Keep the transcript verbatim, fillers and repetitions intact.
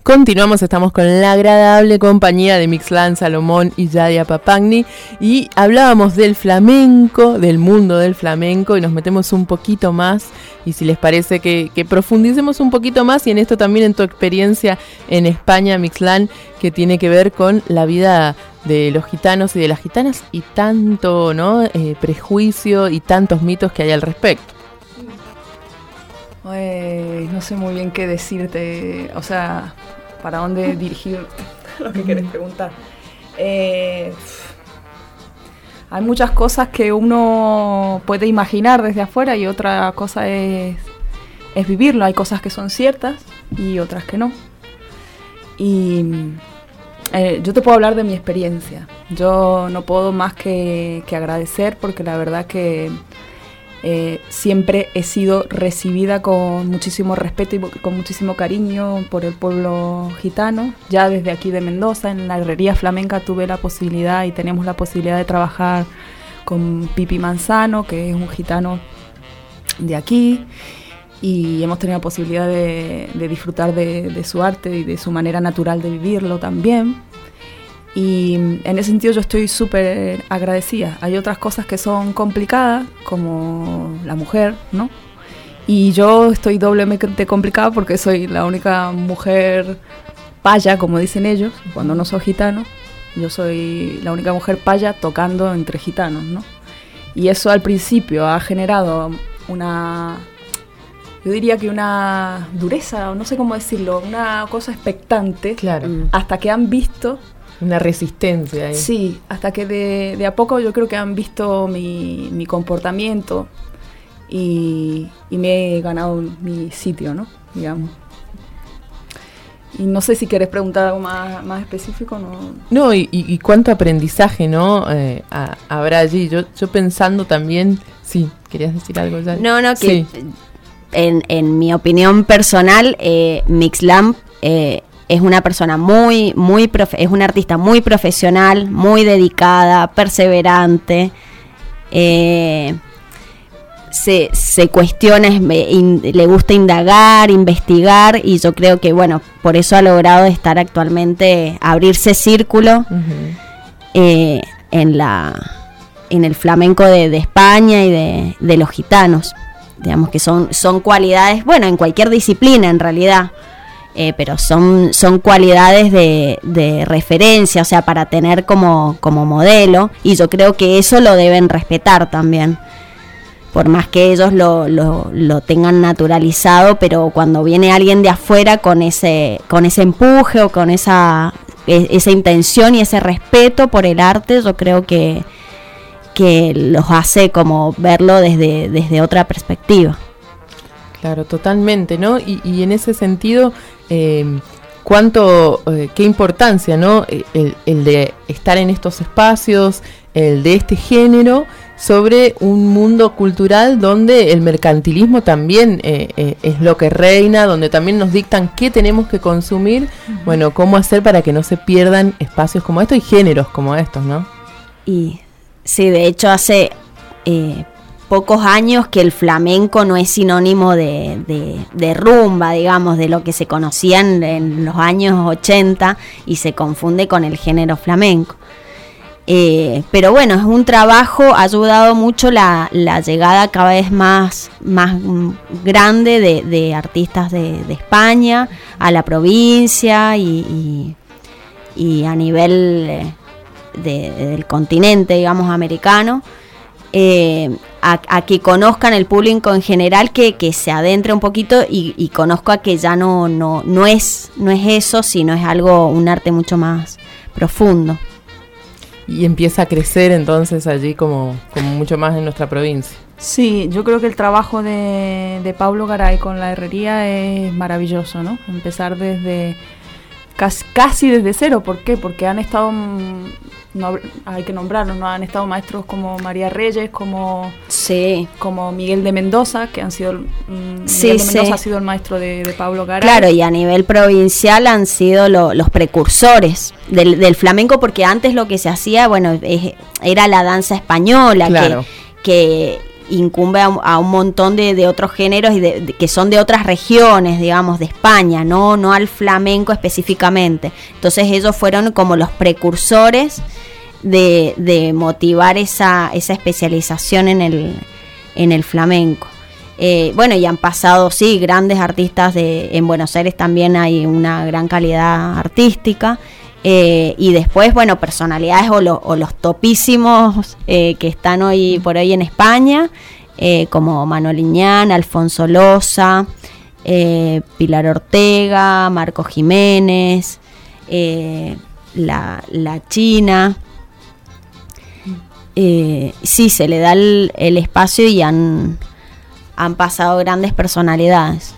Continuamos, estamos con la agradable compañía de Mixlán Salomón y Yadia Papagni y hablábamos del flamenco, del mundo del flamenco, y nos metemos un poquito más, y si les parece que, que profundicemos un poquito más, y en esto también en tu experiencia en España, Mixlán, que tiene que ver con la vida de los gitanos y de las gitanas y tanto, ¿no? eh, prejuicio y tantos mitos que hay al respecto. Eh, no sé muy bien qué decirte, o sea, para dónde dirigir lo que querés preguntar. Eh, hay muchas cosas que uno puede imaginar desde afuera y otra cosa es, es vivirlo. Hay cosas que son ciertas y otras que no. Y eh, yo te puedo hablar de mi experiencia. Yo no puedo más que, que agradecer, porque la verdad que Eh, siempre he sido recibida con muchísimo respeto y con muchísimo cariño por el pueblo gitano. Ya desde aquí de Mendoza, en la herrería flamenca, tuve la posibilidad y tenemos la posibilidad de trabajar con Pipi Manzano, que es un gitano de aquí, y hemos tenido la posibilidad de, de disfrutar de, de su arte y de su manera natural de vivirlo también. Y en ese sentido yo estoy súper agradecida. Hay otras cosas que son complicadas, como la mujer, ¿no? Y yo estoy doblemente complicada porque soy la única mujer paya, como dicen ellos, cuando no soy gitano. Yo soy la única mujer paya tocando entre gitanos, ¿no? Y eso al principio ha generado una, yo diría que una dureza, o no sé cómo decirlo, una cosa expectante. Claro. Hasta que han visto... Una resistencia ahí. Sí, hasta que de, de a poco yo creo que han visto mi, mi comportamiento y, y me he ganado mi sitio, ¿no? Digamos. Y no sé si querés preguntar algo más, más específico, ¿no? No, y, y, y cuánto aprendizaje, ¿no? Eh, a, habrá allí. Yo, yo pensando también... Sí, ¿querías decir algo ya? No, no, que sí. en, en mi opinión personal, eh, Mixlán... Eh, es una persona muy, muy, profe- es una artista muy profesional, muy dedicada, perseverante, eh, se, se cuestiona, in, le gusta indagar, investigar, y yo creo que, bueno, por eso ha logrado estar actualmente, abrirse círculo uh-huh. eh, en la, en el flamenco de, de España y de, de los gitanos, digamos que son, son cualidades, bueno, en cualquier disciplina en realidad. Eh, pero son, son cualidades de, de referencia, o sea, para tener como, como modelo, y yo creo que eso lo deben respetar también, por más que ellos lo, lo, lo tengan naturalizado, pero cuando viene alguien de afuera con ese, con ese empuje o con esa, esa intención y ese respeto por el arte, yo creo que, que los hace como verlo desde, desde otra perspectiva. Claro, totalmente, ¿no? Y, y en ese sentido, eh, cuánto, eh, qué importancia, ¿no? El, el de estar en estos espacios, el de este género, sobre un mundo cultural donde el mercantilismo también eh, eh, es lo que reina, donde también nos dictan qué tenemos que consumir, uh-huh. Bueno, cómo hacer para que no se pierdan espacios como estos y géneros como estos, ¿no? Y sí, de hecho hace... Eh, pocos años que el flamenco no es sinónimo de, de, de rumba, digamos, de lo que se conocían en los años ochenta, y se confunde con el género flamenco. Eh, pero bueno, es un trabajo, ha ayudado mucho la, la llegada cada vez más, más grande de, de artistas de, de España a la provincia y, y, y a nivel de, del continente, digamos, americano. Eh, a, a que conozcan el público en general, que, que se adentre un poquito y, y conozca que ya no, no, no es, no es eso, sino es algo, un arte mucho más profundo. Y empieza a crecer entonces allí como, como mucho más en nuestra provincia. Sí, yo creo que el trabajo de, de Pablo Garay con la herrería es maravilloso, ¿no? Empezar desde casi, casi desde cero. ¿Por qué? Porque han estado, no, hay que nombrarlos, ¿no? Han estado maestros como María Reyes, como, sí. como Miguel de Mendoza, que han sido, mmm, sí, Miguel de Mendoza sí. ha sido el maestro de, de Pablo Garay. Claro, y a nivel provincial han sido lo, los precursores del, del flamenco, porque antes lo que se hacía, bueno, es, era la danza española, claro. que, que incumbe a, a un montón de, de otros géneros y de, de, que son de otras regiones, digamos, de España, no, no al flamenco específicamente. Entonces ellos fueron como los precursores de, de motivar esa, esa especialización en el, en el flamenco. Eh, bueno, y han pasado, sí, grandes artistas de, en Buenos Aires también hay una gran calidad artística. Eh, y después, bueno, personalidades o, lo, o los topísimos eh, que están hoy por hoy en España, eh, como Manuel Liñán, Alfonso Loza, eh, Pilar Ortega, Marco Jiménez, eh, la, la China. Eh, sí, se le da el, el espacio y han, han pasado grandes personalidades.